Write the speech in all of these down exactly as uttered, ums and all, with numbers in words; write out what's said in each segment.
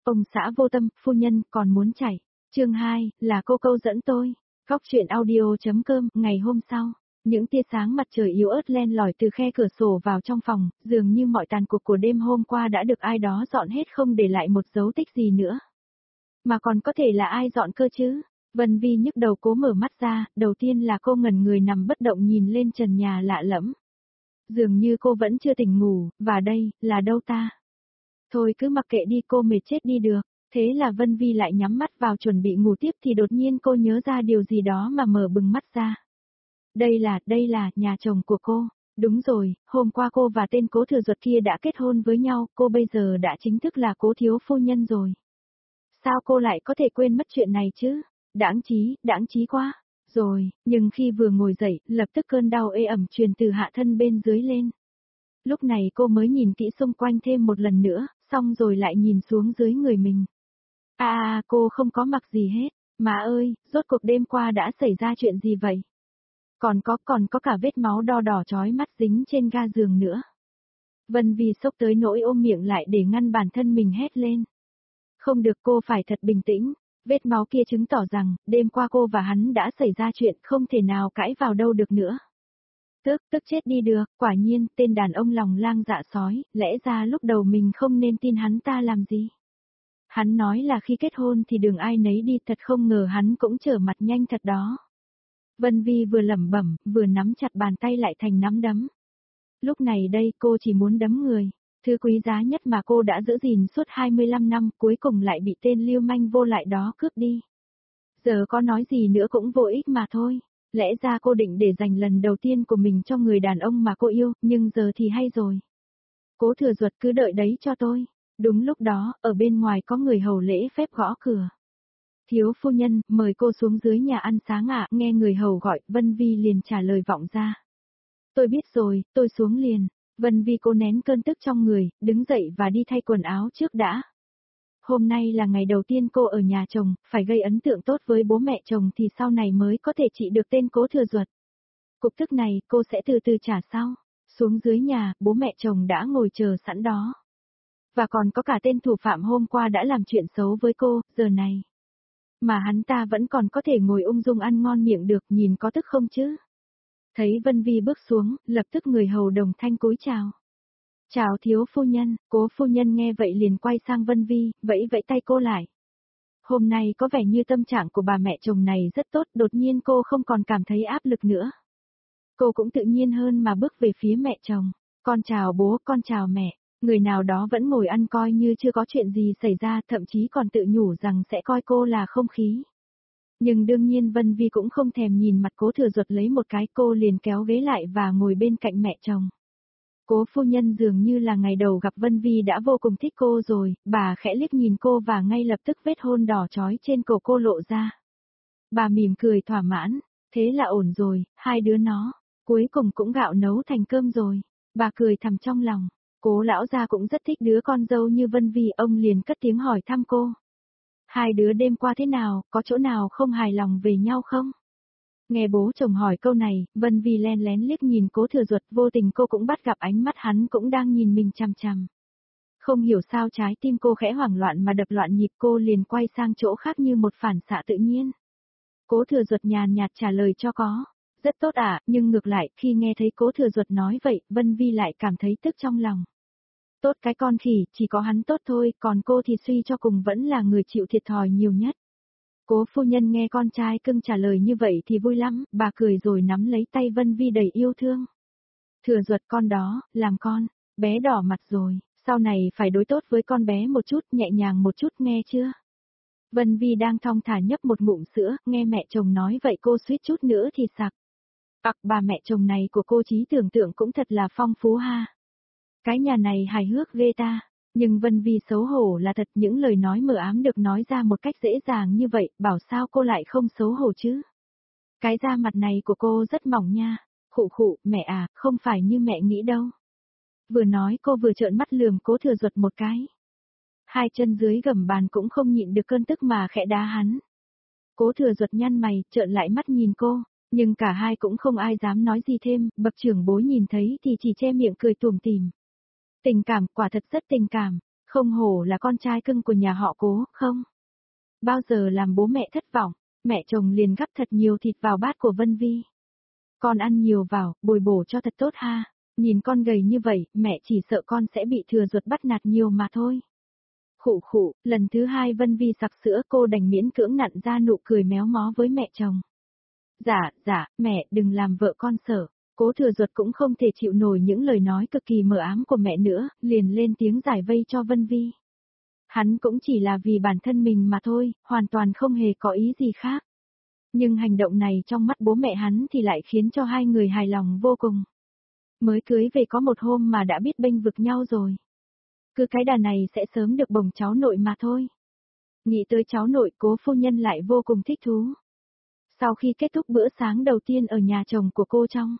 Ông xã vô tâm, phu nhân còn muốn chảy. Chương hai, là cô câu dẫn tôi. Góc truyện audio.com, ngày hôm sau. Những tia sáng mặt trời yếu ớt len lỏi từ khe cửa sổ vào trong phòng, dường như mọi tàn cuộc của đêm hôm qua đã được ai đó dọn hết không để lại một dấu tích gì nữa. Mà còn có thể là ai dọn cơ chứ? Vân Vi nhức đầu cố mở mắt ra, đầu tiên là cô ngẩn người nằm bất động nhìn lên trần nhà lạ lẫm. Dường như cô vẫn chưa tỉnh ngủ, và đây, là đâu ta? Thôi cứ mặc kệ đi, cô mệt chết đi được. Thế là Vân Vi lại nhắm mắt vào chuẩn bị ngủ tiếp thì đột nhiên cô nhớ ra điều gì đó mà mở bừng mắt ra. Đây là, đây là, nhà chồng của cô. Đúng rồi, hôm qua cô và tên Cố Thừa Duật kia đã kết hôn với nhau, cô bây giờ đã chính thức là Cố thiếu phu nhân rồi. Sao cô lại có thể quên mất chuyện này chứ? Đãng trí, đãng trí quá. Rồi, nhưng khi vừa ngồi dậy, lập tức cơn đau ê ẩm truyền từ hạ thân bên dưới lên. Lúc này cô mới nhìn kỹ xung quanh thêm một lần nữa, xong rồi lại nhìn xuống dưới người mình. À, à cô không có mặc gì hết. Má ơi, rốt cuộc đêm qua đã xảy ra chuyện gì vậy? Còn có, còn có cả vết máu đo đỏ chói mắt dính trên ga giường nữa. Vân Vi sốc tới nỗi ôm miệng lại để ngăn bản thân mình hét lên. Không được, cô phải thật bình tĩnh. Vết máu kia chứng tỏ rằng, đêm qua cô và hắn đã xảy ra chuyện không thể nào cãi vào đâu được nữa. Tức, tức chết đi được, quả nhiên, tên đàn ông lòng lang dạ sói, lẽ ra lúc đầu mình không nên tin hắn ta làm gì. Hắn nói là khi kết hôn thì đường ai nấy đi, thật không ngờ hắn cũng trở mặt nhanh thật đó. Vân Vi vừa lẩm bẩm, vừa nắm chặt bàn tay lại thành nắm đấm. Lúc này đây cô chỉ muốn đấm người, thứ quý giá nhất mà cô đã giữ gìn suốt hai mươi lăm năm cuối cùng lại bị tên lưu manh vô lại đó cướp đi. Giờ có nói gì nữa cũng vô ích mà thôi. Lẽ ra cô định để dành lần đầu tiên của mình cho người đàn ông mà cô yêu, nhưng giờ thì hay rồi. Cố Thừa Duật cứ đợi đấy cho tôi. Đúng lúc đó, ở bên ngoài có người hầu lễ phép gõ cửa. Thiếu phu nhân, mời cô xuống dưới nhà ăn sáng ạ, nghe người hầu gọi, Vân Vi liền trả lời vọng ra. Tôi biết rồi, tôi xuống liền. Vân Vi cô nén cơn tức trong người, đứng dậy và đi thay quần áo trước đã. Hôm nay là ngày đầu tiên cô ở nhà chồng, phải gây ấn tượng tốt với bố mẹ chồng thì sau này mới có thể trị được tên Cố Thừa Duật. Cục tức này cô sẽ từ từ trả sau. Xuống dưới nhà, bố mẹ chồng đã ngồi chờ sẵn đó. Và còn có cả tên thủ phạm hôm qua đã làm chuyện xấu với cô, giờ này. Mà hắn ta vẫn còn có thể ngồi ung dung ăn ngon miệng được, nhìn có tức không chứ? Thấy Vân Vi bước xuống, lập tức người hầu đồng thanh cúi chào. Chào thiếu phu nhân, Cố phu nhân nghe vậy liền quay sang Vân Vi, vẫy vẫy tay cô lại. Hôm nay có vẻ như tâm trạng của bà mẹ chồng này rất tốt, đột nhiên cô không còn cảm thấy áp lực nữa. Cô cũng tự nhiên hơn mà bước về phía mẹ chồng. Con chào bố, con chào mẹ. Người nào đó vẫn ngồi ăn coi như chưa có chuyện gì xảy ra, thậm chí còn tự nhủ rằng sẽ coi cô là không khí. Nhưng đương nhiên Vân Vi cũng không thèm nhìn mặt Cố Thừa Duật lấy một cái, cô liền kéo ghế lại và ngồi bên cạnh mẹ chồng. Cố phu nhân dường như là ngày đầu gặp Vân Vi đã vô cùng thích cô rồi, bà khẽ liếc nhìn cô và ngay lập tức vết hôn đỏ chói trên cổ cô lộ ra. Bà mỉm cười thỏa mãn, thế là ổn rồi, hai đứa nó, cuối cùng cũng gạo nấu thành cơm rồi. Bà cười thầm trong lòng, Cố lão gia cũng rất thích đứa con dâu như Vân Vi, ông liền cất tiếng hỏi thăm cô. Hai đứa đêm qua thế nào, có chỗ nào không hài lòng về nhau không? Nghe bố chồng hỏi câu này, Vân Vi len lén liếc nhìn Cố Thừa Duật, vô tình cô cũng bắt gặp ánh mắt hắn cũng đang nhìn mình chằm chằm. Không hiểu sao trái tim cô khẽ hoảng loạn mà đập loạn nhịp, cô liền quay sang chỗ khác như một phản xạ tự nhiên. Cố Thừa Duật nhàn nhạt trả lời cho có. Rất tốt ạ, à, nhưng ngược lại, khi nghe thấy Cố Thừa Duật nói vậy, Vân Vi lại cảm thấy tức trong lòng. Tốt cái con khỉ, chỉ có hắn tốt thôi, còn cô thì suy cho cùng vẫn là người chịu thiệt thòi nhiều nhất. Cố phu nhân nghe con trai cưng trả lời như vậy thì vui lắm, bà cười rồi nắm lấy tay Vân Vi đầy yêu thương. Thừa Duật con đó, làm con, bé đỏ mặt rồi, sau này phải đối tốt với con bé một chút, nhẹ nhàng một chút nghe chưa? Vân Vi đang thong thả nhấp một ngụm sữa, nghe mẹ chồng nói vậy cô suýt chút nữa thì sặc. Ặc, bà mẹ chồng này của cô trí tưởng tượng cũng thật là phong phú ha. Cái nhà này hài hước ghê ta. Nhưng Vân Vi xấu hổ là thật, những lời nói mờ ám được nói ra một cách dễ dàng như vậy, bảo sao cô lại không xấu hổ chứ? Cái da mặt này của cô rất mỏng nha. Khụ khụ, mẹ à, không phải như mẹ nghĩ đâu. Vừa nói cô vừa trợn mắt lườm Cố Thừa Duật một cái. Hai chân dưới gầm bàn cũng không nhịn được cơn tức mà khẽ đá hắn. Cố Thừa Duật nhăn mày, trợn lại mắt nhìn cô, nhưng cả hai cũng không ai dám nói gì thêm, bậc trưởng bối nhìn thấy thì chỉ che miệng cười tủm tỉm. Tình cảm, quả thật rất tình cảm, Không hổ là con trai cưng của nhà họ Cố, không? Bao giờ làm bố mẹ thất vọng, mẹ chồng liền gắp thật nhiều thịt vào bát của Vân Vi. Con ăn nhiều vào, bồi bổ cho thật tốt ha. Nhìn con gầy như vậy, mẹ chỉ sợ con sẽ bị thừa ruột bắt nạt nhiều mà thôi. Khụ khụ, lần thứ hai Vân Vi sặc sữa, cô đành miễn cưỡng nặn ra nụ cười méo mó với mẹ chồng. Dạ, dạ, mẹ, đừng làm vợ con sợ. Cố thừa ruột cũng không thể chịu nổi những lời nói cực kỳ mờ ám của mẹ nữa, liền lên tiếng giải vây cho Vân Vi. Hắn cũng chỉ là vì bản thân mình mà thôi, hoàn toàn không hề có ý gì khác. Nhưng hành động này trong mắt bố mẹ hắn thì lại khiến cho hai người hài lòng vô cùng. Mới cưới về có một hôm mà đã biết bênh vực nhau rồi. Cứ cái đà này sẽ sớm được bồng cháu nội mà thôi. Nghĩ tới cháu nội, Cố phu nhân lại vô cùng thích thú. Sau khi kết thúc bữa sáng đầu tiên ở nhà chồng của cô trong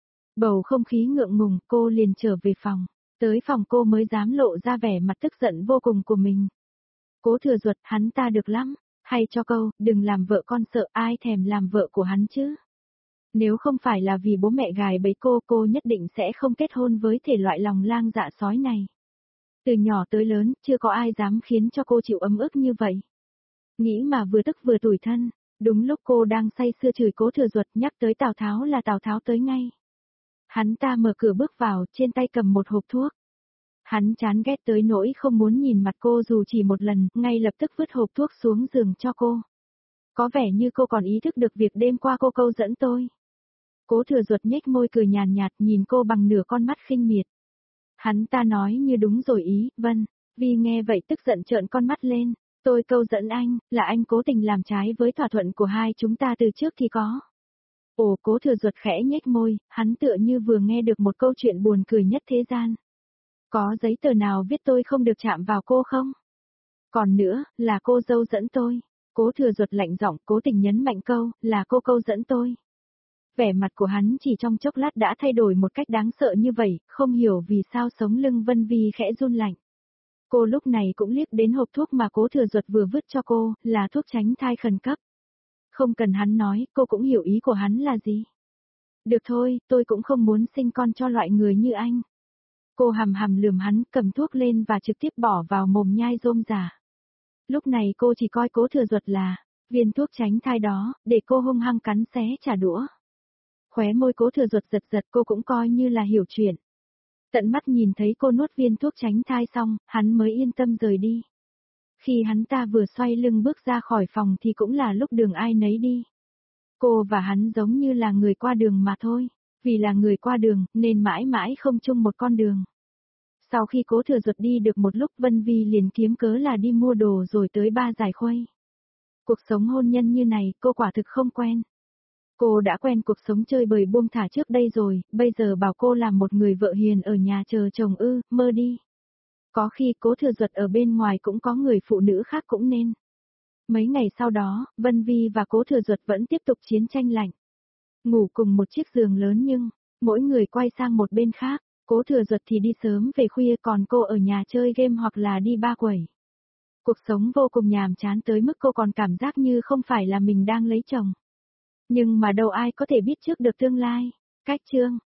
bầu không khí ngượng ngùng, cô liền trở về phòng. Tới phòng cô mới dám lộ ra vẻ mặt tức giận vô cùng của mình. Cố thừa ruột, hắn ta được lắm. Hay cho câu, đừng làm vợ con sợ, ai thèm làm vợ của hắn chứ. Nếu không phải là vì bố mẹ gài bẫy cô, cô nhất định sẽ không kết hôn với thể loại lòng lang dạ sói này. Từ nhỏ tới lớn, chưa có ai dám khiến cho cô chịu ấm ức như vậy. Nghĩ mà vừa tức vừa tủi thân, đúng lúc cô đang say sưa chửi Cố thừa ruột, nhắc tới Tào Tháo là Tào Tháo tới ngay. Hắn ta mở cửa bước vào, trên tay cầm một hộp thuốc. Hắn chán ghét tới nỗi không muốn nhìn mặt cô dù chỉ một lần, ngay lập tức vứt hộp thuốc xuống giường cho cô. Có vẻ như cô còn ý thức được việc đêm qua cô câu dẫn tôi. Cố thừa ruột nhếch môi cười nhàn nhạt, nhìn cô bằng nửa con mắt khinh miệt. Hắn ta nói như đúng rồi ý, Vân. Vi nghe vậy tức giận trợn con mắt lên. Tôi câu dẫn anh, là anh cố tình làm trái với thỏa thuận của hai chúng ta từ trước thì có. Ồ, Cố thừa ruột khẽ nhếch môi, hắn tựa như vừa nghe được một câu chuyện buồn cười nhất thế gian. Có giấy tờ nào viết tôi không được chạm vào cô không? Còn nữa, là cô dâu dẫn tôi. Cố thừa ruột lạnh giọng, cố tình nhấn mạnh câu, là cô câu dẫn tôi. Vẻ mặt của hắn chỉ trong chốc lát đã thay đổi một cách đáng sợ như vậy, không hiểu vì sao sống lưng Vân Vi khẽ run lạnh. Cô lúc này cũng liếc đến hộp thuốc mà Cố thừa ruột vừa vứt cho cô, là thuốc tránh thai khẩn cấp. Không cần hắn nói, cô cũng hiểu ý của hắn là gì. Được thôi, tôi cũng không muốn sinh con cho loại người như anh. Cô hầm hầm lườm hắn, cầm thuốc lên và trực tiếp bỏ vào mồm nhai rôm rả. Lúc này cô chỉ coi Cố thừa ruột là viên thuốc tránh thai đó, để cô hung hăng cắn xé trả đũa. Khóe môi Cố thừa ruột giật giật, cô cũng coi như là hiểu chuyện. Tận mắt nhìn thấy cô nuốt viên thuốc tránh thai xong, hắn mới yên tâm rời đi. Khi hắn ta vừa xoay lưng bước ra khỏi phòng thì cũng là lúc đường ai nấy đi. Cô và hắn giống như là người qua đường mà thôi. Vì là người qua đường, nên mãi mãi không chung một con đường. Sau khi Cố thừa ruột đi được một lúc, Vân Vi liền kiếm cớ là đi mua đồ rồi tới ba giải khuây. Cuộc sống hôn nhân như này, cô quả thực không quen. Cô đã quen cuộc sống chơi bời buông thả trước đây rồi, bây giờ bảo cô làm một người vợ hiền ở nhà chờ chồng ư, mơ đi. Có khi Cố thừa ruột ở bên ngoài cũng có người phụ nữ khác cũng nên. Mấy ngày sau đó, Vân Vi và Cố thừa ruột vẫn tiếp tục chiến tranh lạnh. Ngủ cùng một chiếc giường lớn nhưng, mỗi người quay sang một bên khác, Cố thừa ruột thì đi sớm về khuya, còn cô ở nhà chơi game hoặc là đi ba quẩy. Cuộc sống vô cùng nhàm chán tới mức cô còn cảm giác như không phải là mình đang lấy chồng. Nhưng mà đâu ai có thể biết trước được tương lai. Cách chương